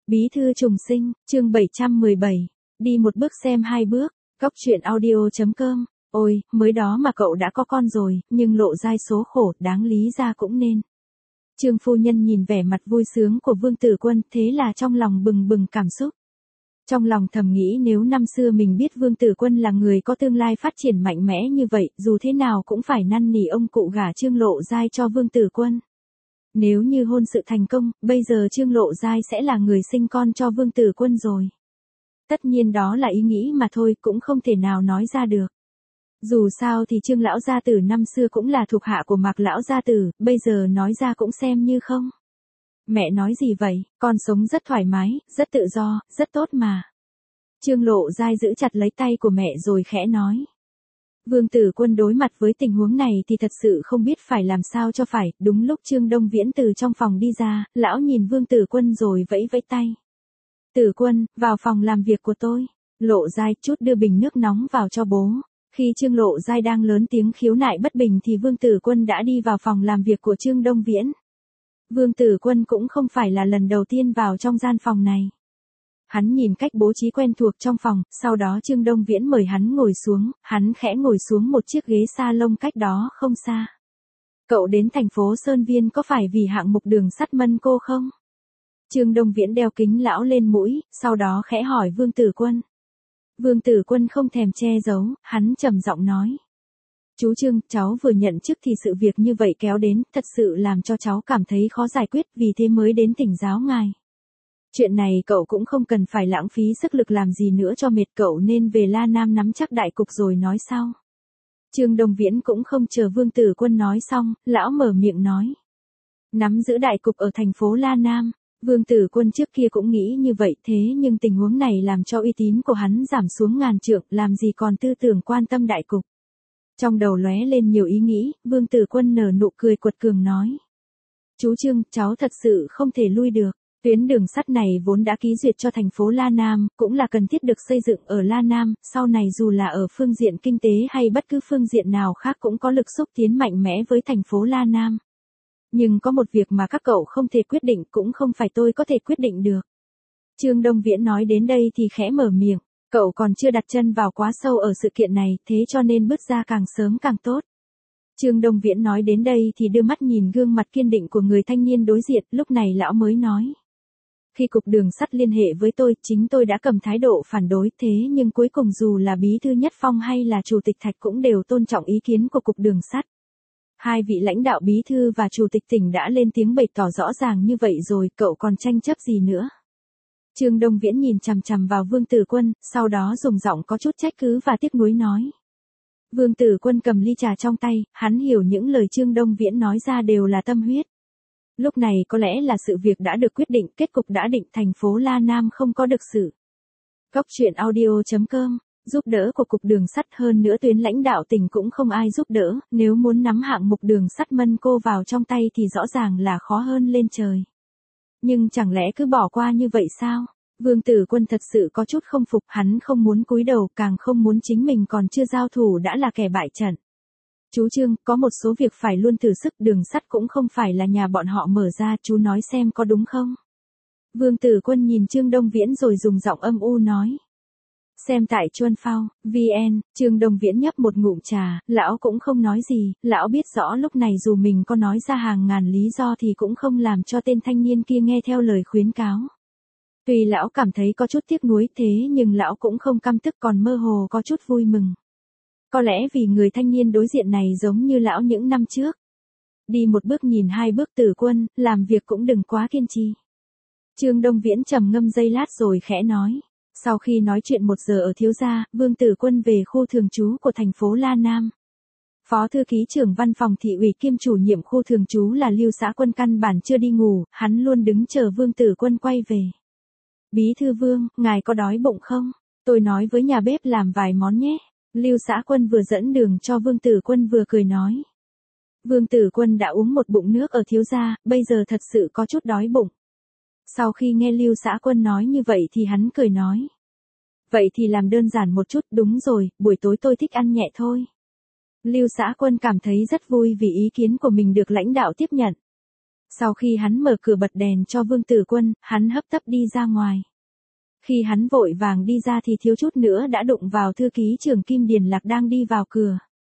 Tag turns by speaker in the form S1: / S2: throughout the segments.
S1: Bí thư trùng sinh, chương 717. Đi một bước xem hai bước. Góc truyện audio.com. Ôi, mới đó mà cậu đã có con rồi, nhưng lộ dai số khổ, đáng lý ra cũng nên. Trương phu nhân nhìn vẻ mặt vui sướng của Vương Tử Quân, thế là trong lòng bừng bừng cảm xúc. Trong lòng thầm nghĩ nếu năm xưa mình biết Vương Tử Quân là người có tương lai phát triển mạnh mẽ như vậy, dù thế nào cũng phải năn nỉ ông cụ gả Trương Lộ Dai cho Vương Tử Quân. Nếu như hôn sự thành công, bây giờ Trương Lộ Dai sẽ là người sinh con cho Vương Tử Quân rồi. Tất nhiên đó là ý nghĩ mà thôi, cũng không thể nào nói ra được. Dù sao thì Trương lão gia tử năm xưa cũng là thuộc hạ của Mạc lão gia tử, bây giờ nói ra cũng xem như không. Mẹ nói gì vậy, con sống rất thoải mái, rất tự do, rất tốt mà. Trương Lộ Dai giữ chặt lấy tay của mẹ rồi khẽ nói. Vương Tử Quân đối mặt với tình huống này thì thật sự không biết phải làm sao cho phải, đúng lúc Trương Đông Viễn từ trong phòng đi ra, lão nhìn Vương Tử Quân rồi vẫy vẫy tay. Tử Quân, vào phòng làm việc của tôi. Lộ Dai chút đưa bình nước nóng vào cho bố. Khi Trương Lộ Dai đang lớn tiếng khiếu nại bất bình thì Vương Tử Quân đã đi vào phòng làm việc của Trương Đông Viễn. Vương Tử Quân cũng không phải là lần đầu tiên vào trong gian phòng này. Hắn nhìn cách bố trí quen thuộc trong phòng, sau đó Trương Đông Viễn mời hắn ngồi xuống, hắn khẽ ngồi xuống một chiếc ghế salon cách đó không xa. Cậu đến thành phố Sơn Viên có phải vì hạng mục đường sắt Mân Cô không? Trương Đông Viễn đeo kính lão lên mũi, sau đó khẽ hỏi Vương Tử Quân. Vương Tử Quân không thèm che giấu, hắn trầm giọng nói. Chú Trương, cháu vừa nhận chức thì sự việc như vậy kéo đến, thật sự làm cho cháu cảm thấy khó giải quyết, vì thế mới đến thỉnh giáo ngài. Chuyện này cậu cũng không cần phải lãng phí sức lực làm gì nữa cho mệt, cậu nên về La Nam nắm chắc đại cục rồi nói sau. Trương Đông Viễn cũng không chờ Vương Tử Quân nói xong, lão mở miệng nói. Nắm giữ đại cục ở thành phố La Nam. Vương Tử Quân trước kia cũng nghĩ như vậy, thế nhưng tình huống này làm cho uy tín của hắn giảm xuống ngàn trượng, làm gì còn tư tưởng quan tâm đại cục. Trong đầu lóe lên nhiều ý nghĩ, Vương Tử Quân nở nụ cười quật cường nói. Chú Trương, cháu thật sự không thể lui được. Tuyến đường sắt này vốn đã ký duyệt cho thành phố La Nam, cũng là cần thiết được xây dựng ở La Nam, sau này dù là ở phương diện kinh tế hay bất cứ phương diện nào khác cũng có lực xúc tiến mạnh mẽ với thành phố La Nam. Nhưng có một việc mà các cậu không thể quyết định, cũng không phải tôi có thể quyết định được. Trương Đông Viễn nói đến đây thì khẽ mở miệng, cậu còn chưa đặt chân vào quá sâu ở sự kiện này, thế cho nên bước ra càng sớm càng tốt. Trương Đông Viễn nói đến đây thì đưa mắt nhìn gương mặt kiên định của người thanh niên đối diện, lúc này lão mới nói. Khi cục đường sắt liên hệ với tôi, chính tôi đã cầm thái độ phản đối, thế nhưng cuối cùng dù là bí thư Nhất Phong hay là chủ tịch Thạch cũng đều tôn trọng ý kiến của cục đường sắt. Hai vị lãnh đạo bí thư và chủ tịch tỉnh đã lên tiếng bày tỏ rõ ràng như vậy rồi, cậu còn tranh chấp gì nữa? Trương Đông Viễn nhìn chằm chằm vào Vương Tử Quân, sau đó dùng giọng có chút trách cứ và tiếc nuối nói. Vương Tử Quân cầm ly trà trong tay, hắn hiểu những lời Trương Đông Viễn nói ra đều là tâm huyết. Lúc này có lẽ là sự việc đã được quyết định, kết cục đã định, thành phố La Nam không có được sự. Góc truyện audio.com. Giúp đỡ của cục đường sắt, hơn nữa tuyến lãnh đạo tỉnh cũng không ai giúp đỡ, nếu muốn nắm hạng mục đường sắt Mân Cô vào trong tay thì rõ ràng là khó hơn lên trời. Nhưng chẳng lẽ cứ bỏ qua như vậy sao? Vương Tử Quân thật sự có chút không phục, hắn không muốn cúi đầu, càng không muốn chính mình còn chưa giao thủ đã là kẻ bại trận. Chú Trương, có một số việc phải luôn thử sức, đường sắt cũng không phải là nhà bọn họ mở ra, chú nói xem có đúng không? Vương Tử Quân nhìn Trương Đông Viễn rồi dùng giọng âm u nói. Xem tại Chuân Phao, VN, Trương Đông Viễn nhấp một ngụm trà, lão cũng không nói gì, lão biết rõ lúc này dù mình có nói ra hàng ngàn lý do thì cũng không làm cho tên thanh niên kia nghe theo lời khuyến cáo. Tuy lão cảm thấy có chút tiếc nuối thế nhưng lão cũng không căm tức, còn mơ hồ có chút vui mừng. Có lẽ vì người thanh niên đối diện này giống như lão những năm trước. Đi một bước nhìn hai bước Tử Quân, làm việc cũng đừng quá kiên trì. Trương Đông Viễn trầm ngâm giây lát rồi khẽ nói. Sau khi nói chuyện 1 giờ ở thiếu gia, Vương Tử Quân về khu thường trú của thành phố La Nam. Phó thư ký trưởng văn phòng thị ủy kiêm chủ nhiệm khu thường trú là Lưu Xã Quân căn bản chưa đi ngủ, hắn luôn đứng chờ Vương Tử Quân quay về. Bí thư Vương, ngài có đói bụng không? Tôi nói với nhà bếp làm vài món nhé. Lưu Xã Quân vừa dẫn đường cho Vương Tử Quân vừa cười nói. Vương Tử Quân đã uống một bụng nước ở thiếu gia, bây giờ thật sự có chút đói bụng. Sau khi nghe Lưu Xã Quân nói như vậy thì hắn cười nói. Vậy thì làm đơn giản một chút, đúng rồi, buổi tối tôi thích ăn nhẹ thôi. Lưu Xã Quân cảm thấy rất vui vì ý kiến của mình được lãnh đạo tiếp nhận. Sau khi hắn mở cửa bật đèn cho Vương Tử Quân, hắn hấp tấp đi ra ngoài. Khi hắn vội vàng đi ra thì thiếu chút nữa đã đụng vào thư ký trưởng Kim Điền Lạc đang đi vào cửa.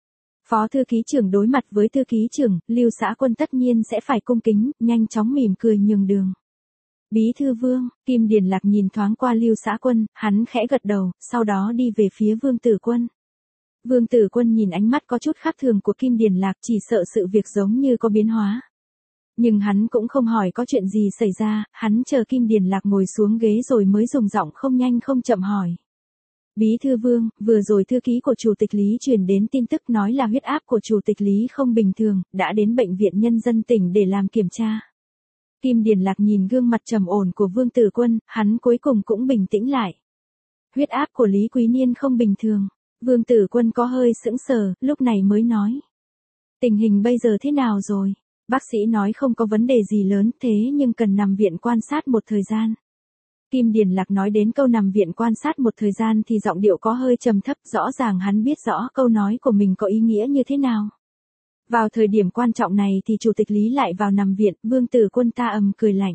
S1: Phó thư ký trưởng đối mặt với thư ký trưởng, Lưu Xã Quân tất nhiên sẽ phải cung kính, nhanh chóng mỉm cười nhường đường. Bí thư Vương, Kim Điền Lạc nhìn thoáng qua Lưu Xã Quân, hắn khẽ gật đầu, sau đó đi về phía Vương Tử Quân. Vương Tử Quân nhìn ánh mắt có chút khác thường của Kim Điền Lạc, chỉ sợ sự việc giống như có biến hóa. Nhưng hắn cũng không hỏi có chuyện gì xảy ra, hắn chờ Kim Điền Lạc ngồi xuống ghế rồi mới dùng giọng không nhanh không chậm hỏi. Bí thư Vương, vừa rồi thư ký của Chủ tịch Lý truyền đến tin tức nói là huyết áp của Chủ tịch Lý không bình thường, đã đến Bệnh viện Nhân dân tỉnh để làm kiểm tra. Kim Điền Lạc nhìn gương mặt trầm ổn của Vương Tử Quân, hắn cuối cùng cũng bình tĩnh lại. Huyết áp của Lý Quý Niên không bình thường. Vương Tử Quân có hơi sững sờ, lúc này mới nói. Tình hình bây giờ thế nào rồi? Bác sĩ nói không có vấn đề gì lớn thế nhưng cần nằm viện quan sát một thời gian. Kim Điền Lạc nói đến câu nằm viện quan sát một thời gian thì giọng điệu có hơi trầm thấp, rõ ràng hắn biết rõ câu nói của mình có ý nghĩa như thế nào. Vào thời điểm quan trọng này thì Chủ tịch Lý lại vào nằm viện, Vương Tử Quân ta ầm cười lạnh.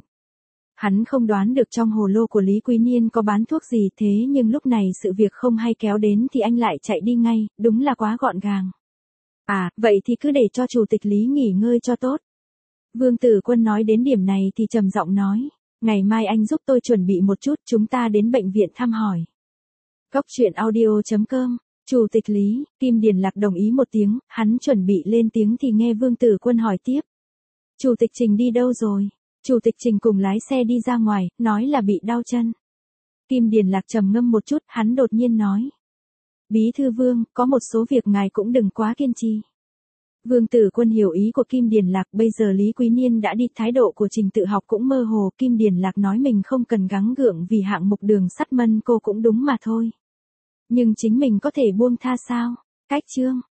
S1: Hắn không đoán được trong hồ lô của Lý Quý Niên có bán thuốc gì thế nhưng lúc này sự việc không hay kéo đến thì anh lại chạy đi ngay, đúng là quá gọn gàng. À, vậy thì cứ để cho Chủ tịch Lý nghỉ ngơi cho tốt. Vương Tử Quân nói đến điểm này thì trầm giọng nói, ngày mai anh giúp tôi chuẩn bị một chút, chúng ta đến bệnh viện thăm hỏi. Cốc truyện audio.com, Chủ tịch Lý, Kim Điền Lạc đồng ý một tiếng, hắn chuẩn bị lên tiếng thì nghe Vương Tử Quân hỏi tiếp. Chủ tịch Trình đi đâu rồi? Chủ tịch Trình cùng lái xe đi ra ngoài, nói là bị đau chân. Kim Điền Lạc trầm ngâm một chút, hắn đột nhiên nói. Bí thư Vương, có một số việc ngài cũng đừng quá kiên trì. Vương Tử Quân hiểu ý của Kim Điền Lạc, bây giờ Lý Quý Niên đã đi, thái độ của Trình Tự Học cũng mơ hồ, Kim Điền Lạc nói mình không cần gắng gượng vì hạng mục đường sắt Mân Cô cũng đúng mà thôi. Nhưng chính mình có thể buông tha sao? Cách chương